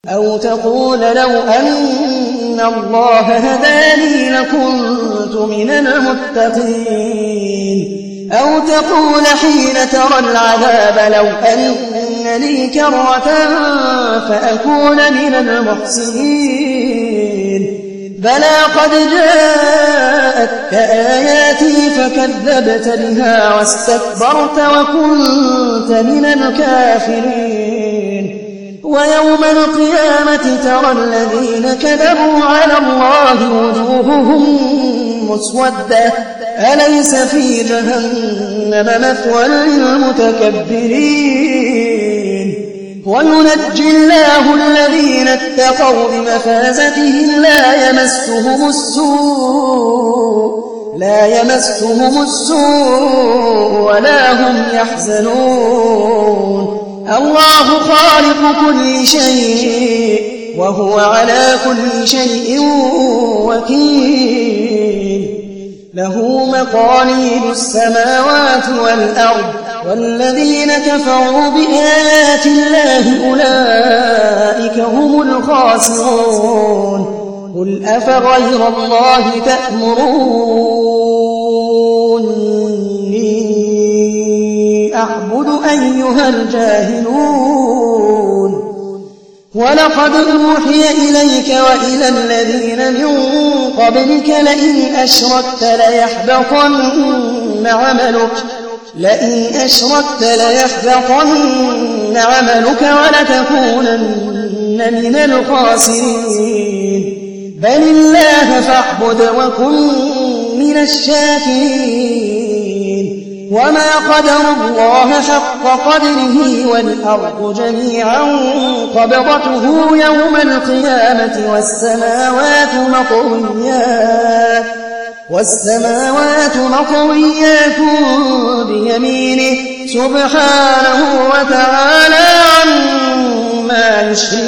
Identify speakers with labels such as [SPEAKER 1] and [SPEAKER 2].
[SPEAKER 1] أو تقول لو أن الله هداني لكنت من المتقين أو تقول حين ترى العذاب لو أن لي كرة فأكون من المحسنين بلى قد جاءتك آياتي فكذبت بها واستكبرت وكنت من الكافرين ويوم القيامة ترى الذين كذبوا على الله وجوههم مسودة أليس في جهنم مثوى للمتكبرين وينجي الله الذين اتقوا بمفازتهم لا يمسهم السوء ولا هم يحزنون الله خالق كل شيء وهو على كل شيء وكيل له مقاليد السماوات والأرض والذين كفروا بآيات الله أولئك هم الخاسرون قل أفغير الله تأمروني أعبد أيها الجاهلون ولقد أوحي إليك وإلى الذين من قبلك لئن أشركت ليحبطن عملك ولتكونن من الخاسرين بل الله فاعبد وكن من الشاكرين وما قدر الله حق قدره والأرض جميعا قبضته يوم القيامة والسماوات مطويات بيمينه سبحانه وتعالى عما يشركون